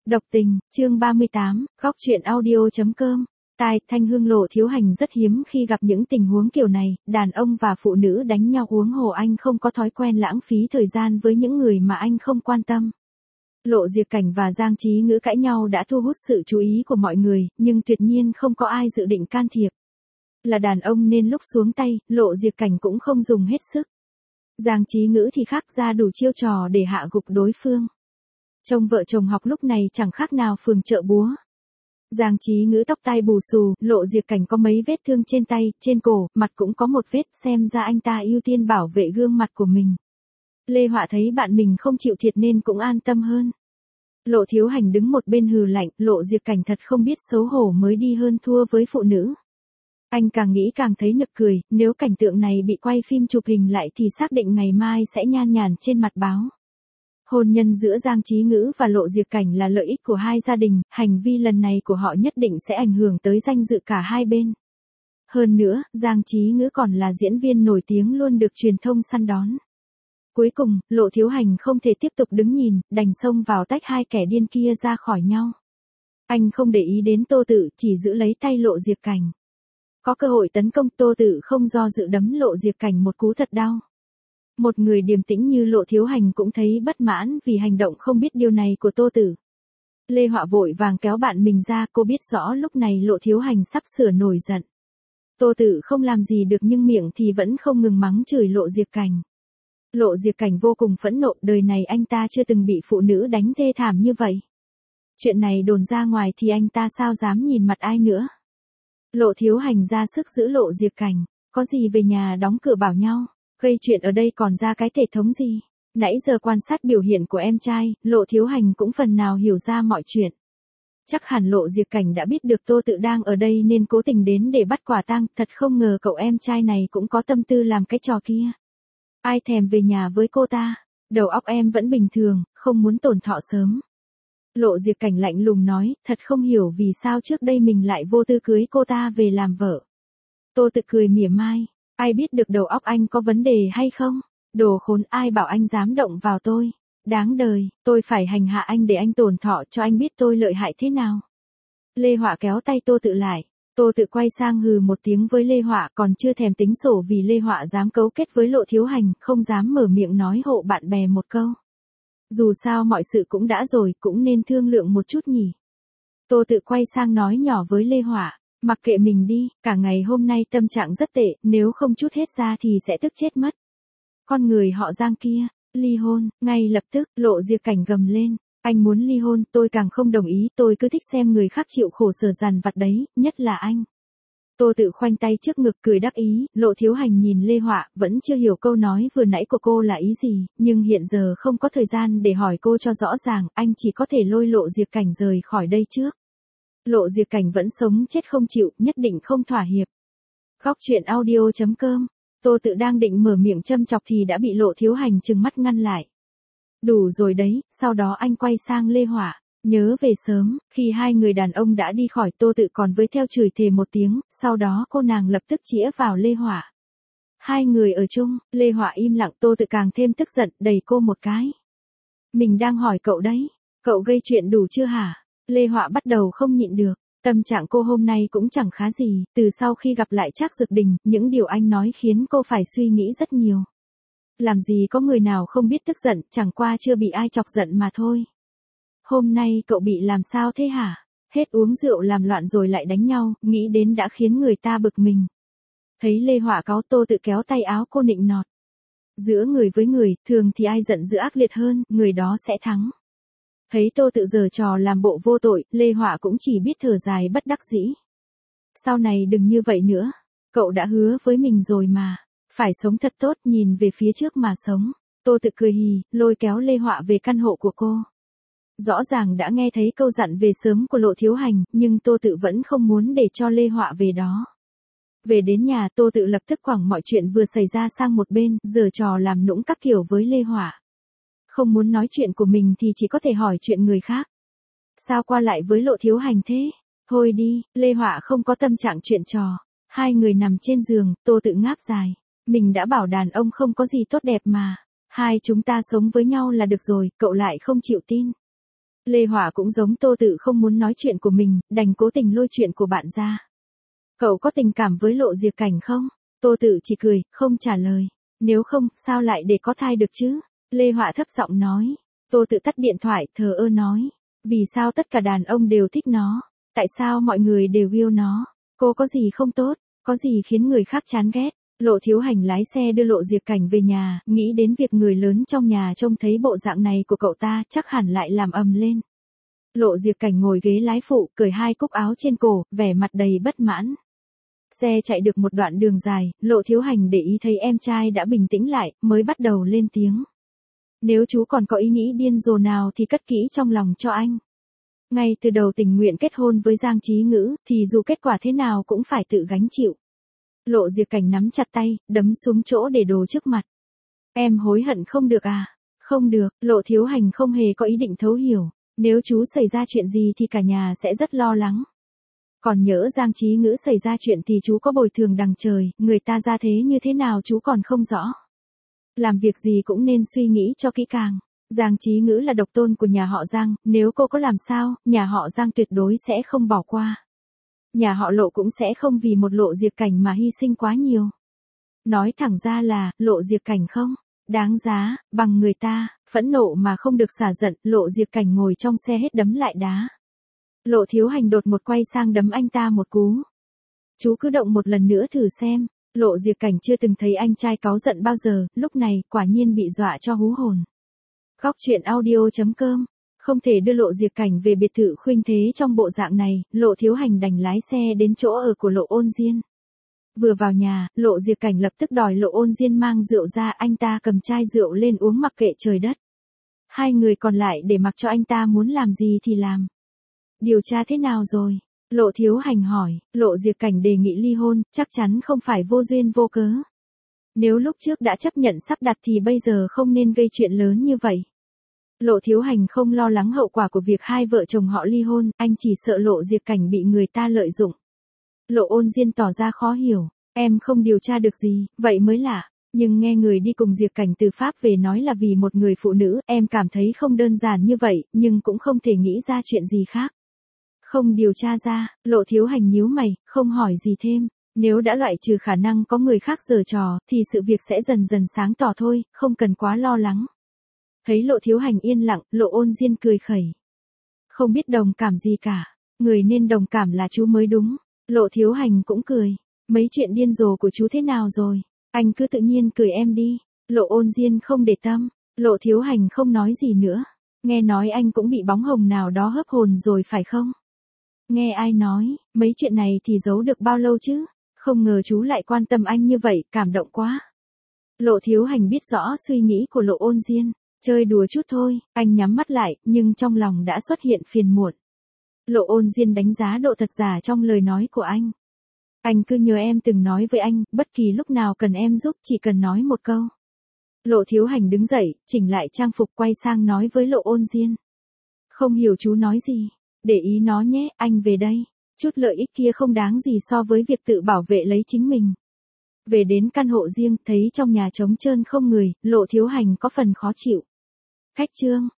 Độc tình, chương 38, góc truyện audio.com. Thanh Hương Lộ Thiếu Hành rất hiếm khi gặp những tình huống kiểu này, đàn ông và phụ nữ đánh nhau huống hồ anh không có thói quen lãng phí thời gian với những người mà anh không quan tâm. Lộ Diệc Cảnh và Giang Chí Ngữ cãi nhau đã thu hút sự chú ý của mọi người, nhưng tuyệt nhiên không có ai dự định can thiệp. Là đàn ông nên lúc xuống tay, Lộ Diệc Cảnh cũng không dùng hết sức. Giang Chí Ngữ thì khác ra đủ chiêu trò để hạ gục đối phương. Trông vợ chồng học lúc này chẳng khác nào phường chợ búa. Giang Chí Ngữ tóc tai bù xù, Lộ Diệc Cảnh có mấy vết thương trên tay, trên cổ, mặt cũng có một vết, xem ra anh ta ưu tiên bảo vệ gương mặt của mình. Lê Họa thấy bạn mình không chịu thiệt nên cũng an tâm hơn. Lộ Thiếu Hành đứng một bên hừ lạnh, Lộ Diệc Cảnh thật không biết xấu hổ mới đi hơn thua với phụ nữ. Anh càng nghĩ càng thấy nực cười, nếu cảnh tượng này bị quay phim chụp hình lại thì xác định ngày mai sẽ nhan nhản trên mặt báo. Hôn nhân giữa Giang Chí Ngữ và Lộ Diệc Cảnh là lợi ích của hai gia đình, hành vi lần này của họ nhất định sẽ ảnh hưởng tới danh dự cả hai bên. Hơn nữa, Giang Chí Ngữ còn là diễn viên nổi tiếng luôn được truyền thông săn đón. Cuối cùng, Lộ Thiếu Hành không thể tiếp tục đứng nhìn, đành xông vào tách hai kẻ điên kia ra khỏi nhau. Anh không để ý đến Tô Tự, chỉ giữ lấy tay Lộ Diệc Cảnh. Có cơ hội tấn công, Tô Tự không do dự đấm Lộ Diệc Cảnh một cú thật đau. Một người điềm tĩnh như Lộ Thiếu Hành cũng thấy bất mãn vì hành động không biết điều này của Tô Tự. Lê Họa vội vàng kéo bạn mình ra, cô biết rõ lúc này Lộ Thiếu Hành sắp sửa nổi giận. Tô Tự không làm gì được nhưng miệng thì vẫn không ngừng mắng chửi Lộ Diệc Cảnh. Lộ Diệc Cảnh vô cùng phẫn nộ, đời này anh ta chưa từng bị phụ nữ đánh thê thảm như vậy. Chuyện này đồn ra ngoài thì anh ta sao dám nhìn mặt ai nữa. Lộ Thiếu Hành ra sức giữ Lộ Diệc Cảnh, có gì về nhà đóng cửa bảo nhau, gây chuyện ở đây còn ra cái thể thống gì. Nãy giờ quan sát biểu hiện của em trai, Lộ Thiếu Hành cũng phần nào hiểu ra mọi chuyện. Chắc hẳn Lộ Diệc Cảnh đã biết được Tô Tự đang ở đây nên cố tình đến để bắt quả tang, thật không ngờ cậu em trai này cũng có tâm tư làm cái trò kia. Ai thèm về nhà với cô ta, đầu óc em vẫn bình thường, không muốn tổn thọ sớm. Lộ Diệc Cảnh lạnh lùng nói, thật không hiểu vì sao trước đây mình lại vô tư cưới cô ta về làm vợ. Tô Tự cười mỉa mai, ai biết được đầu óc anh có vấn đề hay không? Đồ khốn, ai bảo anh dám động vào tôi? Đáng đời, tôi phải hành hạ anh để anh tổn thọ cho anh biết tôi lợi hại thế nào. Lê Họa kéo tay Tô Tự lại. Tô Tự quay sang hừ một tiếng với Lê Họa, còn chưa thèm tính sổ vì Lê Họa dám cấu kết với Lộ Thiếu Hành, không dám mở miệng nói hộ bạn bè một câu. Dù sao mọi sự cũng đã rồi, cũng nên thương lượng một chút nhỉ. Tô Tự quay sang nói nhỏ với Lê Họa, mặc kệ mình đi, cả ngày hôm nay tâm trạng rất tệ, nếu không trút hết ra thì sẽ tức chết mất. Con người họ Giang kia, ly hôn, ngay lập tức, Lộ Diệc Cảnh gầm lên. Anh muốn ly hôn, tôi càng không đồng ý, tôi cứ thích xem người khác chịu khổ sở dằn vặt đấy, nhất là anh. Tô Tự khoanh tay trước ngực cười đắc ý, Lộ Thiếu Hành nhìn Lê Họa, vẫn chưa hiểu câu nói vừa nãy của cô là ý gì, nhưng hiện giờ không có thời gian để hỏi cô cho rõ ràng, anh chỉ có thể lôi Lộ Diệc Cảnh rời khỏi đây trước. Lộ Diệc Cảnh vẫn sống chết không chịu, nhất định không thỏa hiệp. Góc truyện audio.com. Tô Tự đang định mở miệng châm chọc thì đã bị Lộ Thiếu Hành trừng mắt ngăn lại. Đủ rồi đấy, sau đó anh quay sang Lê Họa, nhớ về sớm. Khi hai người đàn ông đã đi khỏi, Tô Tự còn với theo chửi thề một tiếng, sau đó cô nàng lập tức chĩa vào Lê Họa. Hai người ở chung, Lê Họa im lặng, Tô Tự càng thêm tức giận, đẩy cô một cái. Mình đang hỏi cậu đấy, cậu gây chuyện đủ chưa hả? Lê Họa bắt đầu không nhịn được, tâm trạng cô hôm nay cũng chẳng khá gì, từ sau khi gặp lại Trác Dực Đình, những điều anh nói khiến cô phải suy nghĩ rất nhiều. Làm gì có người nào không biết tức giận, chẳng qua chưa bị ai chọc giận mà thôi. Hôm nay cậu bị làm sao thế hả? Hết uống rượu làm loạn rồi lại đánh nhau, nghĩ đến đã khiến người ta bực mình. Thấy Lê Họa cáu, Tô Tự kéo tay áo cô nịnh nọt. Giữa người với người, thường thì ai giận dữ ác liệt hơn, người đó sẽ thắng. Thấy Tô Tự giở trò làm bộ vô tội, Lê Họa cũng chỉ biết thở dài bất đắc dĩ. Sau này đừng như vậy nữa, cậu đã hứa với mình rồi mà. Phải sống thật tốt, nhìn về phía trước mà sống. Tô Tự cười hì, lôi kéo Lê Họa về căn hộ của cô. Rõ ràng đã nghe thấy câu dặn về sớm của Lộ Thiếu Hành, nhưng Tô Tự vẫn không muốn để cho Lê Họa về đó. Về đến nhà, Tô Tự lập tức quẳng mọi chuyện vừa xảy ra sang một bên, giở trò làm nũng các kiểu với Lê Họa. Không muốn nói chuyện của mình thì chỉ có thể hỏi chuyện người khác. Sao qua lại với Lộ Thiếu Hành thế? Thôi đi, Lê Họa không có tâm trạng chuyện trò. Hai người nằm trên giường, Tô Tự ngáp dài. Mình đã bảo đàn ông không có gì tốt đẹp mà. Hai chúng ta sống với nhau là được rồi, cậu lại không chịu tin. Lê Hỏa cũng giống Tô Tự không muốn nói chuyện của mình, đành cố tình lôi chuyện của bạn ra. Cậu có tình cảm với Lộ Diệc Cảnh không? Tô Tự chỉ cười, không trả lời. Nếu không, sao lại để có thai được chứ? Lê Hỏa thấp giọng nói. Tô Tự tắt điện thoại, thờ ơ nói. Vì sao tất cả đàn ông đều thích nó? Tại sao mọi người đều yêu nó? Cô có gì không tốt? Có gì khiến người khác chán ghét? Lộ Thiếu Hành lái xe đưa Lộ Diệc Cảnh về nhà, nghĩ đến việc người lớn trong nhà trông thấy bộ dạng này của cậu ta chắc hẳn lại làm ầm lên. Lộ Diệc Cảnh ngồi ghế lái phụ, cởi hai cúc áo trên cổ, vẻ mặt đầy bất mãn. Xe chạy được một đoạn đường dài, Lộ Thiếu Hành để ý thấy em trai đã bình tĩnh lại, mới bắt đầu lên tiếng. Nếu chú còn có ý nghĩ điên rồ nào thì cất kỹ trong lòng cho anh. Ngay từ đầu tình nguyện kết hôn với Giang Chí Ngữ, thì dù kết quả thế nào cũng phải tự gánh chịu. Lộ Diệc Cảnh nắm chặt tay, đấm xuống chỗ để đồ trước mặt. Em hối hận không được à? Không được, Lộ Thiếu Hành không hề có ý định thấu hiểu. Nếu chú xảy ra chuyện gì thì cả nhà sẽ rất lo lắng. Còn nhỡ Giang Chí Ngữ xảy ra chuyện thì chú có bồi thường đằng trời, người ta ra thế như thế nào chú còn không rõ. Làm việc gì cũng nên suy nghĩ cho kỹ càng. Giang Chí Ngữ là độc tôn của nhà họ Giang, nếu cô có làm sao, nhà họ Giang tuyệt đối sẽ không bỏ qua. Nhà họ Lộ cũng sẽ không vì một Lộ Diệc Cảnh mà hy sinh quá nhiều. Nói thẳng ra là, Lộ Diệc Cảnh không đáng giá bằng người ta. Phẫn nộ mà không được xả giận, Lộ Diệc Cảnh ngồi trong xe hết đấm lại đá. Lộ Thiếu Hành đột một quay sang đấm anh ta một cú. Chú cứ động một lần nữa thử xem. Lộ Diệc Cảnh chưa từng thấy anh trai cáu giận bao giờ, lúc này quả nhiên bị dọa cho hú hồn. Góc truyện audio.com. Không thể đưa Lộ Diệc Cảnh về biệt thự Khuynh Thế trong bộ dạng này, Lộ Thiếu Hành đành lái xe đến chỗ ở của Lộ Ôn Diên. Vừa vào nhà, Lộ Diệc Cảnh lập tức đòi Lộ Ôn Diên mang rượu ra, anh ta cầm chai rượu lên uống mặc kệ trời đất. Hai người còn lại để mặc cho anh ta muốn làm gì thì làm. Điều tra thế nào rồi? Lộ Thiếu Hành hỏi. Lộ Diệc Cảnh đề nghị ly hôn, chắc chắn không phải vô duyên vô cớ. Nếu lúc trước đã chấp nhận sắp đặt thì bây giờ không nên gây chuyện lớn như vậy. Lộ Thiếu Hành không lo lắng hậu quả của việc hai vợ chồng họ ly hôn, anh chỉ sợ Lộ Diệc Cảnh bị người ta lợi dụng. Lộ Ôn Diên tỏ ra khó hiểu. Em không điều tra được gì, vậy mới lạ. Nhưng nghe người đi cùng Diệc Cảnh từ Pháp về nói là vì một người phụ nữ, em cảm thấy không đơn giản như vậy, nhưng cũng không thể nghĩ ra chuyện gì khác. Không điều tra ra, Lộ Thiếu Hành nhíu mày, không hỏi gì thêm. Nếu đã loại trừ khả năng có người khác giở trò, thì sự việc sẽ dần dần sáng tỏ thôi, không cần quá lo lắng. Thấy Lộ Thiếu Hành yên lặng, Lộ Ôn Diên cười khẩy. Không biết đồng cảm gì cả. Người nên đồng cảm là chú mới đúng. Lộ Thiếu Hành cũng cười. Mấy chuyện điên rồ của chú thế nào rồi? Anh cứ tự nhiên cười em đi. Lộ Ôn Diên không để tâm. Lộ Thiếu Hành không nói gì nữa. Nghe nói anh cũng bị bóng hồng nào đó hấp hồn rồi phải không? Nghe ai nói, mấy chuyện này thì giấu được bao lâu chứ? Không ngờ chú lại quan tâm anh như vậy, cảm động quá. Lộ Thiếu Hành biết rõ suy nghĩ của Lộ Ôn Diên. Chơi đùa chút thôi, anh nhắm mắt lại, nhưng trong lòng đã xuất hiện phiền muộn. Lộ Ôn Diên đánh giá độ thật giả trong lời nói của anh. Anh cứ nhớ em từng nói với anh, bất kỳ lúc nào cần em giúp chỉ cần nói một câu. Lộ Thiếu Hành đứng dậy, chỉnh lại trang phục quay sang nói với Lộ Ôn Diên. Không hiểu chú nói gì, để ý nó nhé, anh về đây. Chút lợi ích kia không đáng gì so với việc tự bảo vệ lấy chính mình. Về đến căn hộ riêng, thấy trong nhà trống trơn không người, Lộ Thiếu Hành có phần khó chịu. Khách trương,